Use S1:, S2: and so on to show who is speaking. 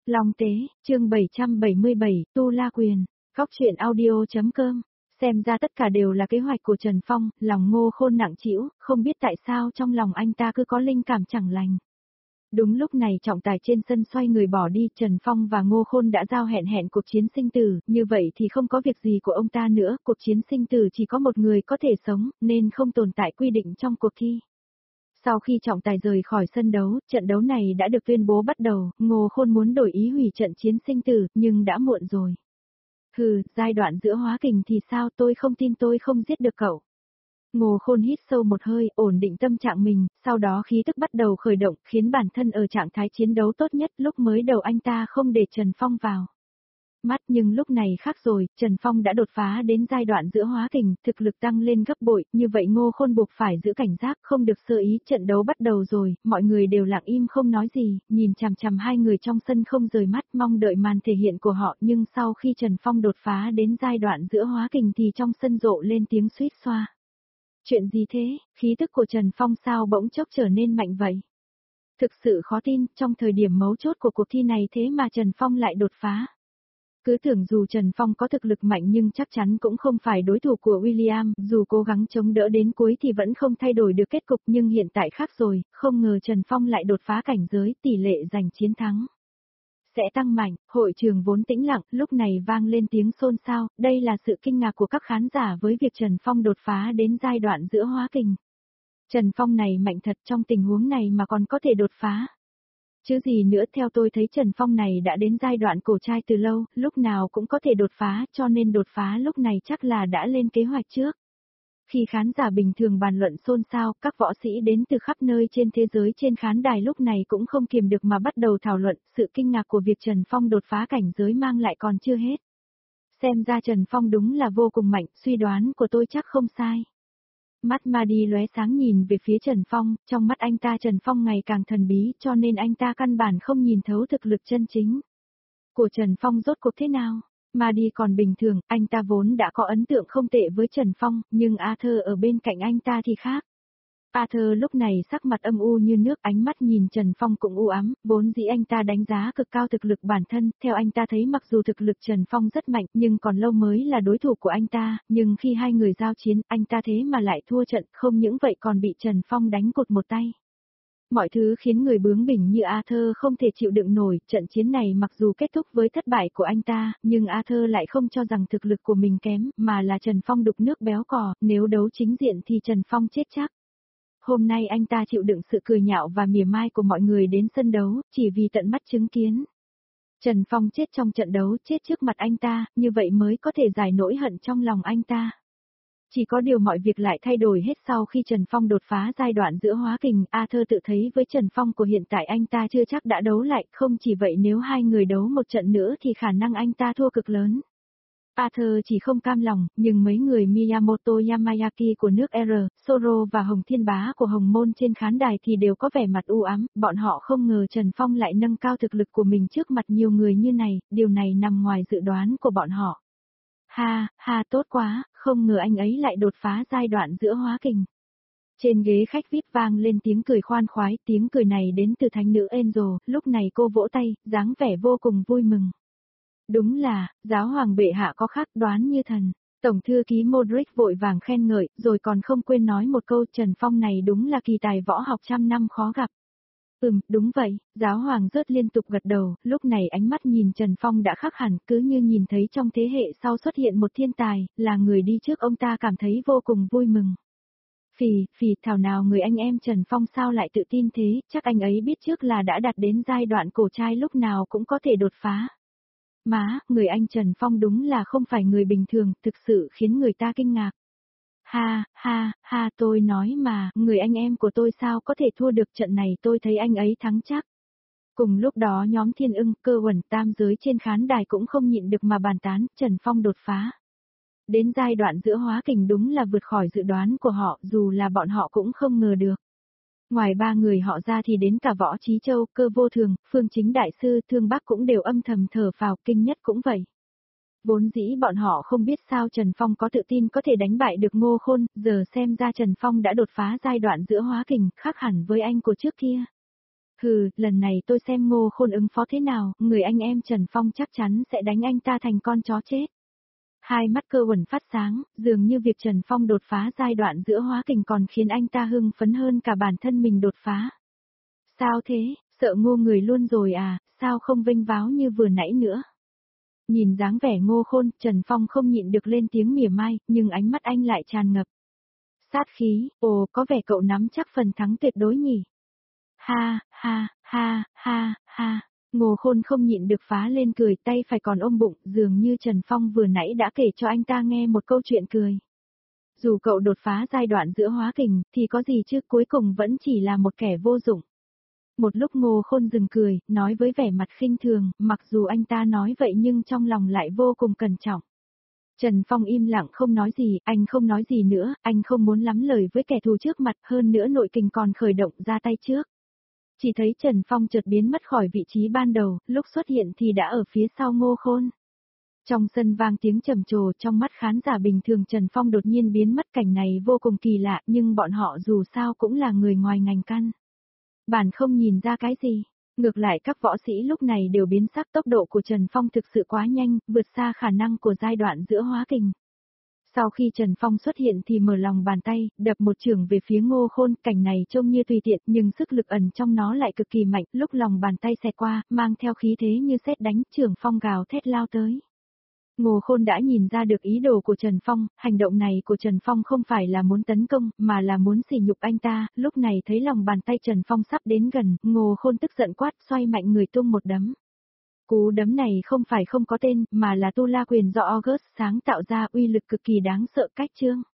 S1: Long Tế, chương 777, Tu La Quyền, Góc truyện audio.com. Xem ra tất cả đều là kế hoạch của Trần Phong, lòng Ngô Khôn nặng trĩu, không biết tại sao trong lòng anh ta cứ có linh cảm chẳng lành. Đúng lúc này trọng tài trên sân xoay người bỏ đi, Trần Phong và Ngô Khôn đã giao hẹn cuộc chiến sinh tử, như vậy thì không có việc gì của ông ta nữa, cuộc chiến sinh tử chỉ có một người có thể sống, nên không tồn tại quy định trong cuộc thi. Sau khi trọng tài rời khỏi sân đấu, trận đấu này đã được tuyên bố bắt đầu, Ngô Khôn muốn đổi ý hủy trận chiến sinh tử, nhưng đã muộn rồi. Hừ, giai đoạn giữa hóa kình thì sao, tôi không tin tôi không giết được cậu. Ngô Khôn hít sâu một hơi, ổn định tâm trạng mình, sau đó khí tức bắt đầu khởi động, khiến bản thân ở trạng thái chiến đấu tốt nhất. Lúc mới đầu anh ta không để Trần Phong vào mắt, nhưng lúc này khác rồi, Trần Phong đã đột phá đến giai đoạn giữa hóa kình, thực lực tăng lên gấp bội, như vậy Ngô Khôn buộc phải giữ cảnh giác, không được sơ ý. Trận đấu bắt đầu rồi, mọi người đều lặng im không nói gì, nhìn chằm chằm hai người trong sân không rời mắt, mong đợi màn thể hiện của họ, nhưng sau khi Trần Phong đột phá đến giai đoạn giữa hóa kình thì trong sân rộ lên tiếng suýt xoa. Chuyện gì thế, khí tức của Trần Phong sao bỗng chốc trở nên mạnh vậy? Thực sự khó tin, trong thời điểm mấu chốt của cuộc thi này thế mà Trần Phong lại đột phá. Cứ tưởng dù Trần Phong có thực lực mạnh nhưng chắc chắn cũng không phải đối thủ của William, dù cố gắng chống đỡ đến cuối thì vẫn không thay đổi được kết cục, nhưng hiện tại khác rồi, không ngờ Trần Phong lại đột phá cảnh giới, tỷ lệ giành chiến thắng sẽ tăng mạnh. Hội trường vốn tĩnh lặng, lúc này vang lên tiếng xôn xao, đây là sự kinh ngạc của các khán giả với việc Trần Phong đột phá đến giai đoạn giữa hóa kình. Trần Phong này mạnh thật, trong tình huống này mà còn có thể đột phá. Chứ gì nữa, theo tôi thấy Trần Phong này đã đến giai đoạn cổ trai từ lâu, lúc nào cũng có thể đột phá, cho nên đột phá lúc này chắc là đã lên kế hoạch trước. Khi khán giả bình thường bàn luận xôn xao, các võ sĩ đến từ khắp nơi trên thế giới trên khán đài lúc này cũng không kiềm được mà bắt đầu thảo luận, sự kinh ngạc của việc Trần Phong đột phá cảnh giới mang lại còn chưa hết. Xem ra Trần Phong đúng là vô cùng mạnh, suy đoán của tôi chắc không sai. Mắt Madi lóe sáng nhìn về phía Trần Phong, trong mắt anh ta Trần Phong ngày càng thần bí, cho nên anh ta căn bản không nhìn thấu thực lực chân chính của Trần Phong rốt cuộc thế nào. Madi còn bình thường, anh ta vốn đã có ấn tượng không tệ với Trần Phong, nhưng Arthur ở bên cạnh anh ta thì khác. Arthur lúc này sắc mặt âm u như nước, ánh mắt nhìn Trần Phong cũng u ám, vốn dĩ anh ta đánh giá cực cao thực lực bản thân, theo anh ta thấy mặc dù thực lực Trần Phong rất mạnh, nhưng còn lâu mới là đối thủ của anh ta, nhưng khi hai người giao chiến, anh ta thế mà lại thua trận, không những vậy còn bị Trần Phong đánh cụt một tay. Mọi thứ khiến người bướng bỉnh như Arthur không thể chịu đựng nổi, trận chiến này mặc dù kết thúc với thất bại của anh ta, nhưng Arthur lại không cho rằng thực lực của mình kém, mà là Trần Phong đục nước béo cò, nếu đấu chính diện thì Trần Phong chết chắc. Hôm nay anh ta chịu đựng sự cười nhạo và mỉa mai của mọi người đến sân đấu, chỉ vì tận mắt chứng kiến Trần Phong chết trong trận đấu, chết trước mặt anh ta, như vậy mới có thể giải nỗi hận trong lòng anh ta. Chỉ có điều mọi việc lại thay đổi hết sau khi Trần Phong đột phá giai đoạn giữa hóa kình, Arthur tự thấy với Trần Phong của hiện tại anh ta chưa chắc đã đấu lại, không chỉ vậy nếu hai người đấu một trận nữa thì khả năng anh ta thua cực lớn. Arthur chỉ không cam lòng, nhưng mấy người Miyamoto Yamayaki của nước R, Soro và Hồng Thiên Bá của Hồng Môn trên khán đài thì đều có vẻ mặt u ám, bọn họ không ngờ Trần Phong lại nâng cao thực lực của mình trước mặt nhiều người như này, điều này nằm ngoài dự đoán của bọn họ. Ha, ha tốt quá, không ngờ anh ấy lại đột phá giai đoạn giữa hóa kình. Trên ghế khách VIP vang lên tiếng cười khoan khoái, tiếng cười này đến từ thánh nữ Angel, lúc này cô vỗ tay, dáng vẻ vô cùng vui mừng. Đúng là, giáo hoàng bệ hạ có khác đoán như thần. Tổng thư ký Modric vội vàng khen ngợi, rồi còn không quên nói một câu Trần Phong này đúng là kỳ tài võ học trăm năm khó gặp. Đúng vậy, giáo hoàng rớt liên tục gật đầu, lúc này ánh mắt nhìn Trần Phong đã khác hẳn, cứ như nhìn thấy trong thế hệ sau xuất hiện một thiên tài, là người đi trước ông ta cảm thấy vô cùng vui mừng. Thảo nào người anh em Trần Phong sao lại tự tin thế, chắc anh ấy biết trước là đã đạt đến giai đoạn cổ trai lúc nào cũng có thể đột phá. Má, người anh Trần Phong đúng là không phải người bình thường, thực sự khiến người ta kinh ngạc. Ha, tôi nói mà, người anh em của tôi sao có thể thua được trận này, tôi thấy anh ấy thắng chắc. Cùng lúc đó nhóm Thiên Ưng, Cơ Uẩn tam giới trên khán đài cũng không nhịn được mà bàn tán, Trần Phong đột phá đến giai đoạn giữa hóa kình đúng là vượt khỏi dự đoán của họ, dù là bọn họ cũng không ngờ được. Ngoài ba người họ ra thì đến cả Võ Chí Châu, Cơ Vô Thường, Phương Chính Đại Sư, Thương Bắc cũng đều âm thầm thở phào, Kinh Nhất cũng vậy. Vốn dĩ bọn họ không biết sao Trần Phong có tự tin có thể đánh bại được Ngô Khôn, giờ xem ra Trần Phong đã đột phá giai đoạn giữa hóa kình, khác hẳn với anh của trước kia. Hừ, lần này tôi xem Ngô Khôn ứng phó thế nào, người anh em Trần Phong chắc chắn sẽ đánh anh ta thành con chó chết. Hai mắt Cơ Uẩn phát sáng, dường như việc Trần Phong đột phá giai đoạn giữa hóa kình còn khiến anh ta hưng phấn hơn cả bản thân mình đột phá. Sao thế, sợ Ngô người luôn rồi à, sao không vênh váo như vừa nãy nữa? Nhìn dáng vẻ Ngô Khôn, Trần Phong không nhịn được lên tiếng mỉa mai, nhưng ánh mắt anh lại tràn ngập sát khí, ồ, có vẻ cậu nắm chắc phần thắng tuyệt đối nhỉ. Ha, ha, ha, ha, ha. Ngô Khôn không nhịn được phá lên cười, tay phải còn ôm bụng, dường như Trần Phong vừa nãy đã kể cho anh ta nghe một câu chuyện cười. Dù cậu đột phá giai đoạn giữa hóa kình, thì có gì chứ, cuối cùng vẫn chỉ là một kẻ vô dụng. Một lúc Ngô Khôn dừng cười, nói với vẻ mặt khinh thường, mặc dù anh ta nói vậy nhưng trong lòng lại vô cùng cẩn trọng. Trần Phong im lặng không nói gì, anh không nói gì nữa, anh không muốn lắm lời với kẻ thù trước mặt, hơn nữa nội kình còn khởi động ra tay trước. Chỉ thấy Trần Phong chợt biến mất khỏi vị trí ban đầu, lúc xuất hiện thì đã ở phía sau Ngô Khôn. Trong sân vang tiếng trầm trồ, trong mắt khán giả bình thường Trần Phong đột nhiên biến mất, cảnh này vô cùng kỳ lạ, nhưng bọn họ dù sao cũng là người ngoài ngành căn bản không nhìn ra cái gì. Ngược lại các võ sĩ lúc này đều biến sắc, tốc độ của Trần Phong thực sự quá nhanh, vượt xa khả năng của giai đoạn giữa hóa kình. Sau khi Trần Phong xuất hiện thì mở lòng bàn tay, đập một chưởng về phía Ngô Khôn, cảnh này trông như tùy tiện nhưng sức lực ẩn trong nó lại cực kỳ mạnh, lúc lòng bàn tay xẹt qua, mang theo khí thế như sét đánh, chưởng phong gào thét lao tới. Ngô Khôn đã nhìn ra được ý đồ của Trần Phong, hành động này của Trần Phong không phải là muốn tấn công, mà là muốn sỉ nhục anh ta, lúc này thấy lòng bàn tay Trần Phong sắp đến gần, Ngô Khôn tức giận quát, xoay mạnh người tung một đấm. Cú đấm này không phải không có tên, mà là Tu La Quyền do August sáng tạo ra, uy lực cực kỳ đáng sợ, cách chương.